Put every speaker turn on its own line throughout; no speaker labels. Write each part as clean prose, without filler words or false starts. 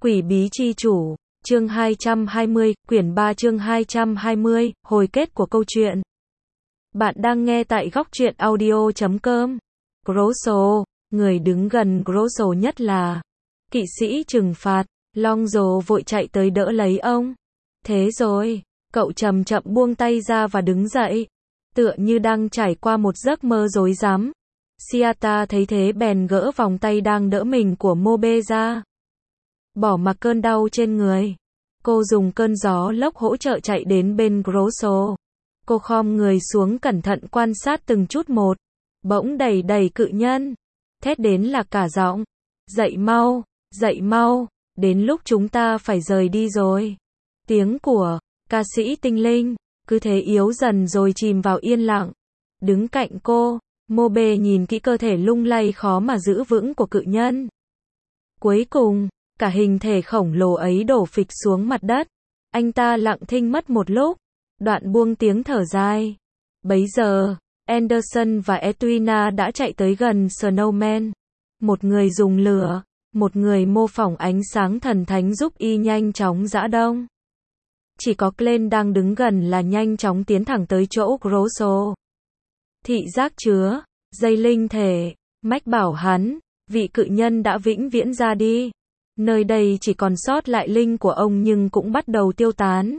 Quỷ bí chi chủ, chương 220, quyển 3 chương 220, hồi kết của câu chuyện. Bạn đang nghe tại góc truyện audio.com. Grosso, người đứng gần Grosso nhất là kỵ sĩ trừng phạt. Lonzo vội chạy tới đỡ lấy ông. Thế rồi, cậu chậm chậm buông tay ra và đứng dậy, tựa như đang trải qua một giấc mơ rối rắm. Siata thấy thế bèn gỡ vòng tay đang đỡ mình của Mobe ra. Bỏ mặc cơn đau trên người, cô dùng cơn gió lốc hỗ trợ chạy đến bên Grosso. Cô khom người xuống cẩn thận quan sát từng chút một. Bỗng đẩy cự nhân, thét đến là cả giọng. Dậy mau, đến lúc chúng ta phải rời đi rồi. Tiếng của ca sĩ tinh linh cứ thế yếu dần rồi chìm vào yên lặng. Đứng cạnh cô, Mobe nhìn kỹ cơ thể lung lay khó mà giữ vững của cự nhân. Cuối cùng, cả hình thể khổng lồ ấy đổ phịch xuống mặt đất. Anh ta lặng thinh mất một lúc, đoạn buông tiếng thở dài. Bấy giờ, Anderson và Edwina đã chạy tới gần Snowman. Một người dùng lửa, một người mô phỏng ánh sáng thần thánh giúp y nhanh chóng giã đông. Chỉ có Glenn đang đứng gần là nhanh chóng tiến thẳng tới chỗ Grosso. Thị giác chứa dây linh thể, mách bảo hắn, vị cự nhân đã vĩnh viễn ra đi. Nơi đây chỉ còn sót lại linh của ông nhưng cũng bắt đầu tiêu tán.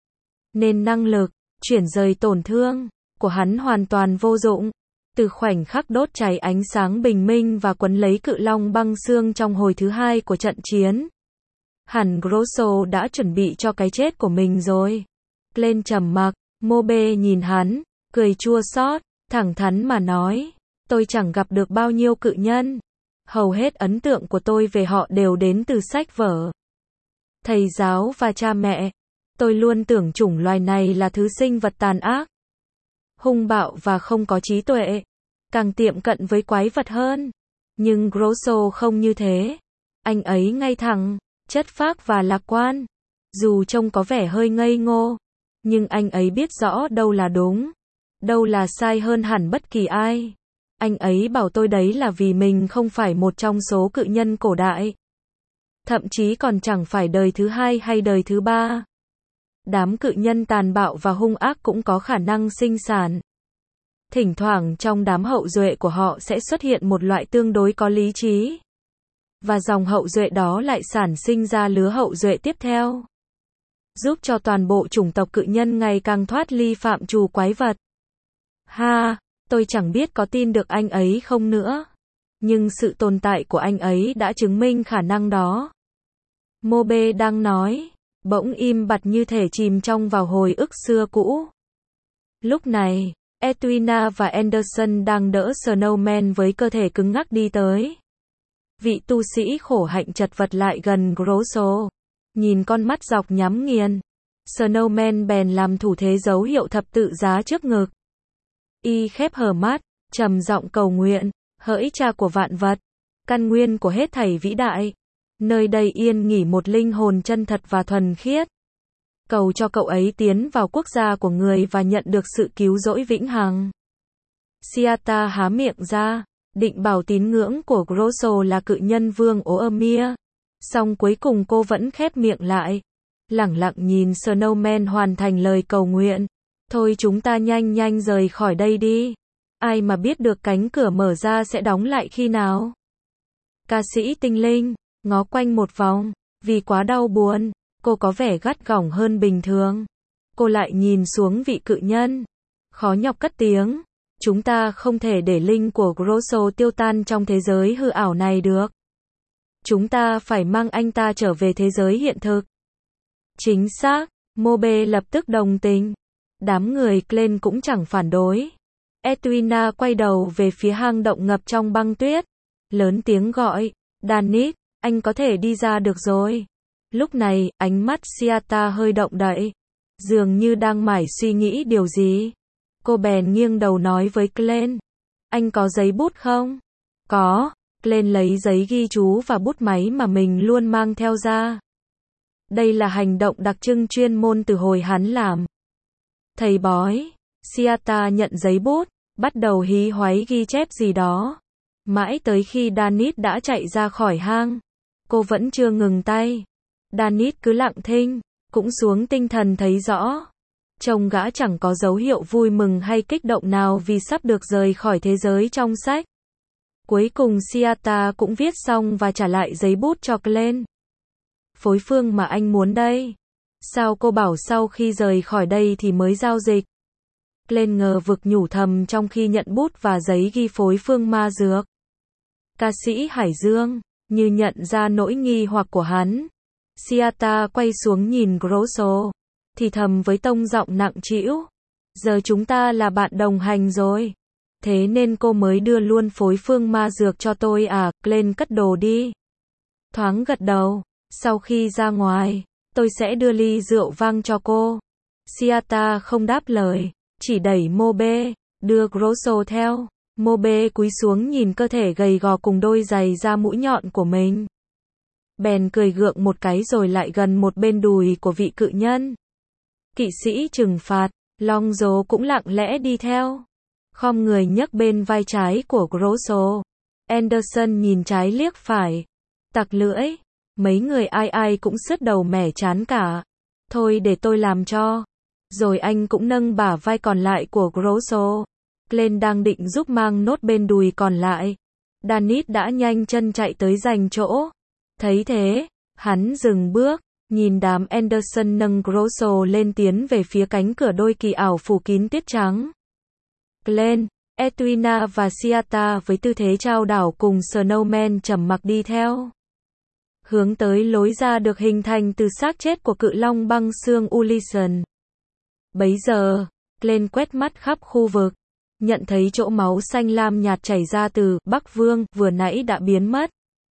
Nên năng lực chuyển rời tổn thương của hắn hoàn toàn vô dụng. Từ khoảnh khắc đốt cháy ánh sáng bình minh và quấn lấy cự long băng xương trong hồi thứ hai của trận chiến, hẳn Grosso đã chuẩn bị cho cái chết của mình rồi. Glenn trầm mặc, Mobe nhìn hắn, cười chua xót, thẳng thắn mà nói, tôi chẳng gặp được bao nhiêu cự nhân. Hầu hết ấn tượng của tôi về họ đều đến từ sách vở, thầy giáo và cha mẹ. Tôi luôn tưởng chủng loài này là thứ sinh vật tàn ác, hung bạo và không có trí tuệ, càng tiệm cận với quái vật hơn. Nhưng Grosso không như thế. Anh ấy ngay thẳng, chất phác và lạc quan. Dù trông có vẻ hơi ngây ngô, nhưng anh ấy biết rõ đâu là đúng, đâu là sai hơn hẳn bất kỳ ai. Anh ấy bảo tôi đấy là vì mình không phải một trong số cự nhân cổ đại. Thậm chí còn chẳng phải đời thứ hai hay đời thứ ba. Đám cự nhân tàn bạo và hung ác cũng có khả năng sinh sản. Thỉnh thoảng trong đám hậu duệ của họ sẽ xuất hiện một loại tương đối có lý trí. Và dòng hậu duệ đó lại sản sinh ra lứa hậu duệ tiếp theo, giúp cho toàn bộ chủng tộc cự nhân ngày càng thoát ly phạm trù quái vật. Tôi chẳng biết có tin được anh ấy không nữa. Nhưng sự tồn tại của anh ấy đã chứng minh khả năng đó. Mobe đang nói, bỗng im bặt như thể chìm trong vào hồi ức xưa cũ. Lúc này, Edwina và Anderson đang đỡ Snowman với cơ thể cứng ngắc đi tới. Vị tu sĩ khổ hạnh chật vật lại gần Grosso, nhìn con mắt dọc nhắm nghiền. Snowman bèn làm thủ thế dấu hiệu thập tự giá trước ngực. Y khép hờ mắt, trầm giọng cầu nguyện, hỡi cha của vạn vật, căn nguyên của hết thảy vĩ đại, nơi đây yên nghỉ một linh hồn chân thật và thuần khiết. Cầu cho cậu ấy tiến vào quốc gia của người và nhận được sự cứu rỗi vĩnh hằng. Siata há miệng ra, định bảo tín ngưỡng của Grosso là cự nhân vương Oermir. Song cuối cùng cô vẫn khép miệng lại, lẳng lặng nhìn Snowman hoàn thành lời cầu nguyện. Thôi chúng ta nhanh rời khỏi đây đi. Ai mà biết được cánh cửa mở ra sẽ đóng lại khi nào. Ca sĩ tinh linh ngó quanh một vòng, vì quá đau buồn, cô có vẻ gắt gỏng hơn bình thường. Cô lại nhìn xuống vị cự nhân, khó nhọc cất tiếng, chúng ta không thể để linh của Grosso tiêu tan trong thế giới hư ảo này được. Chúng ta phải mang anh ta trở về thế giới hiện thực. Chính xác, Mobe lập tức đồng tình. Đám người Glenn cũng chẳng phản đối. Edwina quay đầu về phía hang động ngập trong băng tuyết, lớn tiếng gọi, Danit, anh có thể đi ra được rồi. Lúc này, ánh mắt Siata hơi động đậy, dường như đang mải suy nghĩ điều gì. Cô bèn nghiêng đầu nói với Glenn, anh có giấy bút không? Có. Glenn lấy giấy ghi chú và bút máy mà mình luôn mang theo ra. Đây là hành động đặc trưng chuyên môn từ hồi hắn làm thầy bói. Siata nhận giấy bút, bắt đầu hí hoáy ghi chép gì đó. Mãi tới khi Danit đã chạy ra khỏi hang, cô vẫn chưa ngừng tay. Danis cứ lặng thinh, cũng xuống tinh thần thấy rõ. Trông gã chẳng có dấu hiệu vui mừng hay kích động nào vì sắp được rời khỏi thế giới trong sách. Cuối cùng Siata cũng viết xong và trả lại giấy bút cho Glenn. Phối phương mà anh muốn đây. Sao cô bảo sau khi rời khỏi đây thì mới giao dịch? Glenn ngờ vực nhủ thầm trong khi nhận bút và giấy ghi phối phương ma dược. Ca sĩ Hải Dương, như nhận ra nỗi nghi hoặc của hắn. Siata quay xuống nhìn Grosso, thì thầm với tông giọng nặng trĩu. Giờ chúng ta là bạn đồng hành rồi. Thế nên cô mới đưa luôn phối phương ma dược cho tôi à? Glenn cất đồ đi. Thoáng gật đầu. Sau khi ra ngoài, tôi sẽ đưa ly rượu vang cho cô. Siata không đáp lời, chỉ đẩy Mobe, đưa Grosso theo. Mobe cúi xuống nhìn cơ thể gầy gò cùng đôi giày da mũi nhọn của mình. Bèn cười gượng một cái rồi lại gần một bên đùi của vị cự nhân. Kỵ sĩ trừng phạt, Lonzo cũng lặng lẽ đi theo. Khom người nhấc bên vai trái của Grosso. Anderson nhìn trái liếc phải. Tặc lưỡi. Mấy người ai ai cũng sứt đầu mẻ chán cả. Thôi để tôi làm cho. Rồi anh cũng nâng bả vai còn lại của Grosso. Glenn đang định giúp mang nốt bên đùi còn lại. Danis đã nhanh chân chạy tới giành chỗ. Thấy thế, hắn dừng bước, nhìn đám Anderson nâng Grosso lên tiến về phía cánh cửa đôi kỳ ảo phủ kín tuyết trắng. Glenn, Edwina và Siata với tư thế trao đảo cùng Snowman trầm mặc đi theo. Hướng tới lối ra được hình thành từ xác chết của cự long băng xương Ulyson. Bấy giờ, Glenn quét mắt khắp khu vực, nhận thấy chỗ máu xanh lam nhạt chảy ra từ Bắc Vương vừa nãy đã biến mất.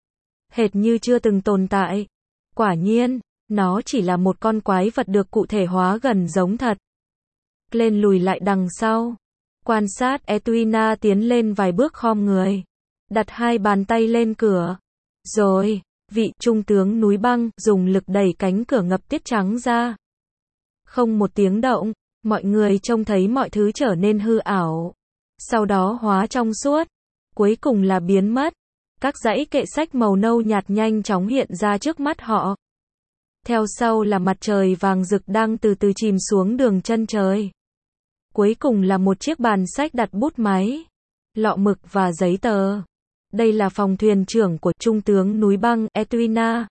Hệt như chưa từng tồn tại. Quả nhiên, nó chỉ là một con quái vật được cụ thể hóa gần giống thật. Glenn lùi lại đằng sau. Quan sát Edwina tiến lên vài bước khom người. Đặt hai bàn tay lên cửa. Rồi, vị trung tướng núi băng dùng lực đẩy cánh cửa ngập tuyết trắng ra. Không một tiếng động, mọi người trông thấy mọi thứ trở nên hư ảo. Sau đó hóa trong suốt. Cuối cùng là biến mất. Các dãy kệ sách màu nâu nhạt nhanh chóng hiện ra trước mắt họ. Theo sau là mặt trời vàng rực đang từ từ chìm xuống đường chân trời. Cuối cùng là một chiếc bàn sách đặt bút máy, lọ mực và giấy tờ. Đây là phòng thuyền trưởng của trung tướng núi băng Edwina.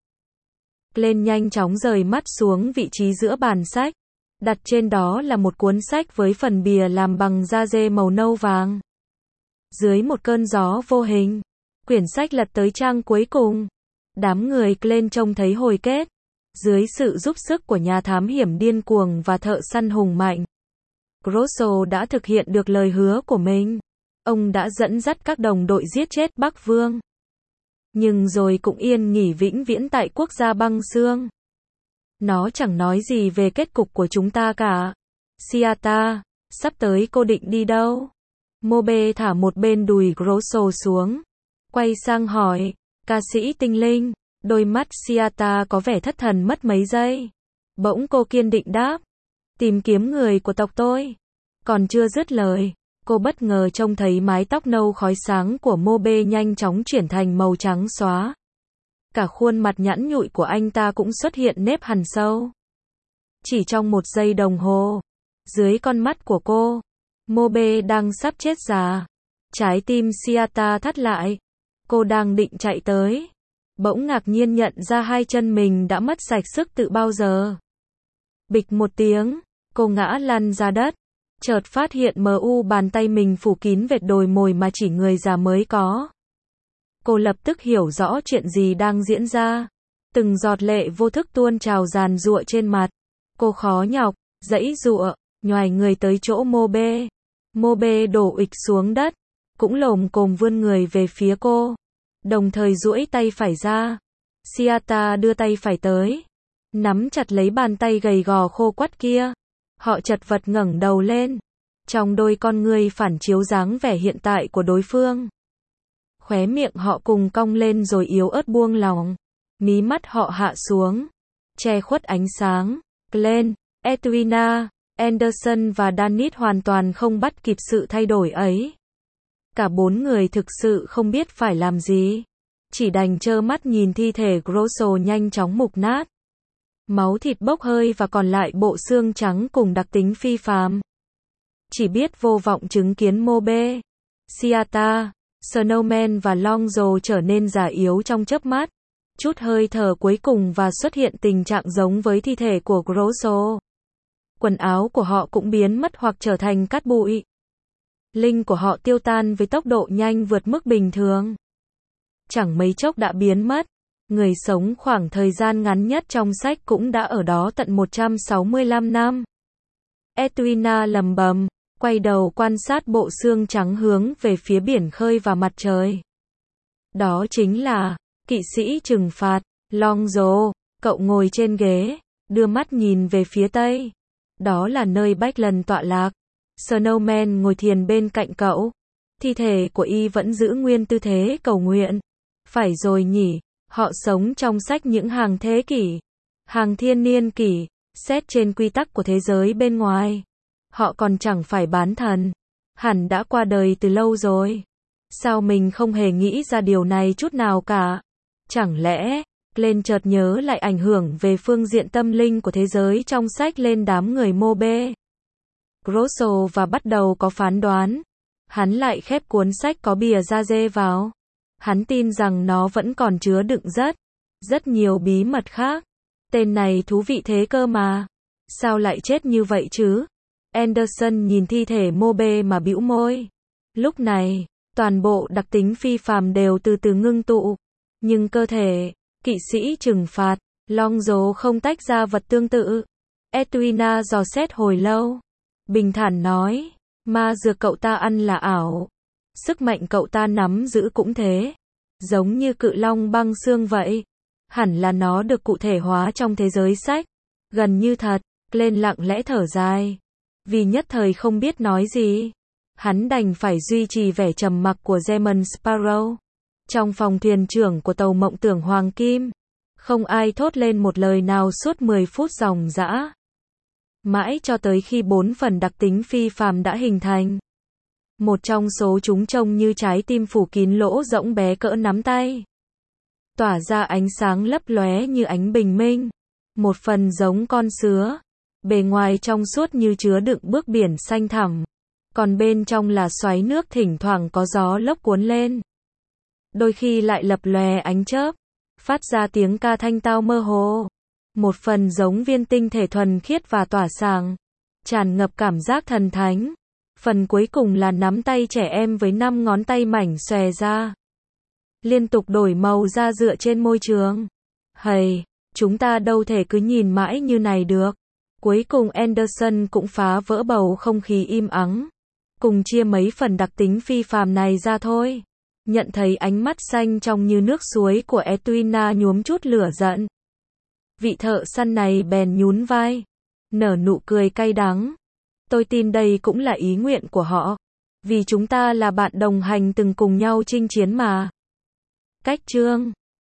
Glenn nhanh chóng rời mắt xuống vị trí giữa bàn sách. Đặt trên đó là một cuốn sách với phần bìa làm bằng da dê màu nâu vàng. Dưới một cơn gió vô hình, quyển sách lật tới trang cuối cùng. Đám người Glenn trông thấy hồi kết. Dưới sự giúp sức của nhà thám hiểm điên cuồng và thợ săn hùng mạnh, Grosso đã thực hiện được lời hứa của mình. Ông đã dẫn dắt các đồng đội giết chết Bắc Vương. Nhưng rồi cũng yên nghỉ vĩnh viễn tại quốc gia băng xương. Nó chẳng nói gì về kết cục của chúng ta cả. Siata, sắp tới cô định đi đâu? Mobe thả một bên đùi Grosso xuống. Quay sang hỏi, ca sĩ tinh linh. Đôi mắt Siata có vẻ thất thần mất mấy giây. Bỗng cô kiên định đáp. Tìm kiếm người của tộc tôi. Còn chưa dứt lời, cô bất ngờ trông thấy mái tóc nâu khói sáng của Mobe nhanh chóng chuyển thành màu trắng xóa. Cả khuôn mặt nhẵn nhụi của anh ta cũng xuất hiện nếp hằn sâu. Chỉ trong một giây đồng hồ, dưới con mắt của cô, Mobe đang sắp chết già. Trái tim Siata thắt lại. Cô đang định chạy tới. Bỗng ngạc nhiên nhận ra hai chân mình đã mất sạch sức từ bao giờ. Bịch một tiếng, cô ngã lăn ra đất. Chợt phát hiện bàn tay mình phủ kín vệt đồi mồi mà chỉ người già mới có. Cô lập tức hiểu rõ chuyện gì đang diễn ra. Từng giọt lệ vô thức tuôn trào giàn giụa trên mặt. Cô khó nhọc, giãy giụa, nhoài người tới chỗ Mobe. Mobe đổ ụịch xuống đất, cũng lồm cồm vươn người về phía cô. Đồng thời duỗi tay phải ra. Siata đưa tay phải tới, nắm chặt lấy bàn tay gầy gò khô quắt kia. Họ chật vật ngẩng đầu lên. Trong đôi con ngươi phản chiếu dáng vẻ hiện tại của đối phương. Khóe miệng họ cùng cong lên rồi yếu ớt buông lỏng. Mí mắt họ hạ xuống, che khuất ánh sáng. Glenn, Edwina, Anderson và Danis hoàn toàn không bắt kịp sự thay đổi ấy. Cả bốn người thực sự không biết phải làm gì. Chỉ đành trơ mắt nhìn thi thể Grosso nhanh chóng mục nát. máu thịt bốc hơi và còn lại bộ xương trắng cùng đặc tính phi phàm. Chỉ biết vô vọng chứng kiến Mobe, Seattle, Snowman và Longzhou trở nên già yếu trong chớp mắt. Chút hơi thở cuối cùng và xuất hiện tình trạng giống với thi thể của Grosso. Quần áo của họ cũng biến mất hoặc trở thành cát bụi. Linh của họ tiêu tan với tốc độ nhanh vượt mức bình thường. Chẳng mấy chốc đã biến mất. Người sống khoảng thời gian ngắn nhất trong sách cũng đã ở đó tận 165 năm. Edwina lầm bầm, quay đầu quan sát bộ xương trắng hướng về phía biển khơi và mặt trời. Đó chính là kỵ sĩ trừng phạt, Longzhou. Cậu ngồi trên ghế, đưa mắt nhìn về phía tây. Đó là nơi Bách Lần tọa lạc. Snowman ngồi thiền bên cạnh cậu. Thi thể của y vẫn giữ nguyên tư thế cầu nguyện. Phải rồi nhỉ, họ sống trong sách những hàng thế kỷ, hàng thiên niên kỷ, xét trên quy tắc của thế giới bên ngoài. Họ còn chẳng phải bán thần. Hẳn đã qua đời từ lâu rồi. Sao mình không hề nghĩ ra điều này chút nào cả? Chẳng lẽ, Glenn chợt nhớ lại ảnh hưởng về phương diện tâm linh của thế giới trong sách lên đám người Mobe. Grosso và bắt đầu có phán đoán. Hắn lại khép cuốn sách có bìa da dê vào. Hắn tin rằng nó vẫn còn chứa đựng rất nhiều bí mật khác. Tên này thú vị thế cơ mà. Sao lại chết như vậy chứ? Anderson nhìn thi thể Mobe mà bĩu môi. Lúc này, toàn bộ đặc tính phi phàm đều từ từ ngưng tụ. Nhưng cơ thể, kỵ sĩ trừng phạt, Longzhou không tách ra vật tương tự. Edwina dò xét hồi lâu. Bình thản nói, ma dược cậu ta ăn là ảo. Sức mạnh cậu ta nắm giữ cũng thế. Giống như cự long băng xương vậy. Hẳn là nó được cụ thể hóa trong thế giới sách. Gần như thật, Glenn lặng lẽ thở dài. Vì nhất thời không biết nói gì. Hắn đành phải duy trì vẻ trầm mặc của German Sparrow. Trong phòng thuyền trưởng của tàu mộng tưởng Hoàng Kim, không ai thốt lên một lời nào suốt 10 phút ròng rã. Mãi cho tới khi 4 phần đặc tính phi phàm đã hình thành. Một trong số chúng trông như trái tim phủ kín lỗ rỗng bé cỡ nắm tay. Tỏa ra ánh sáng lấp lóe như ánh bình minh. Một phần giống con sứa. Bề ngoài trong suốt như chứa đựng bước biển xanh thẳm. Còn bên trong là xoáy nước thỉnh thoảng có gió lốc cuốn lên. Đôi khi lại lập lòe ánh chớp. Phát ra tiếng ca thanh tao mơ hồ. Một phần giống viên tinh thể thuần khiết và tỏa sáng. Tràn ngập cảm giác thần thánh. Phần cuối cùng là nắm tay trẻ em với 5 ngón tay mảnh xòe ra. Liên tục đổi màu da dựa trên môi trường. Hầy, chúng ta đâu thể cứ nhìn mãi như này được. Cuối cùng Anderson cũng phá vỡ bầu không khí im ắng. Cùng chia mấy phần đặc tính phi phàm này ra thôi. Nhận thấy ánh mắt xanh trong như nước suối của Edwina nhuốm chút lửa giận. Vị thợ săn này bèn nhún vai. Nở nụ cười cay đắng. Tôi tin đây cũng là ý nguyện của họ. Vì chúng ta là bạn đồng hành từng cùng nhau chinh chiến mà. Cách chương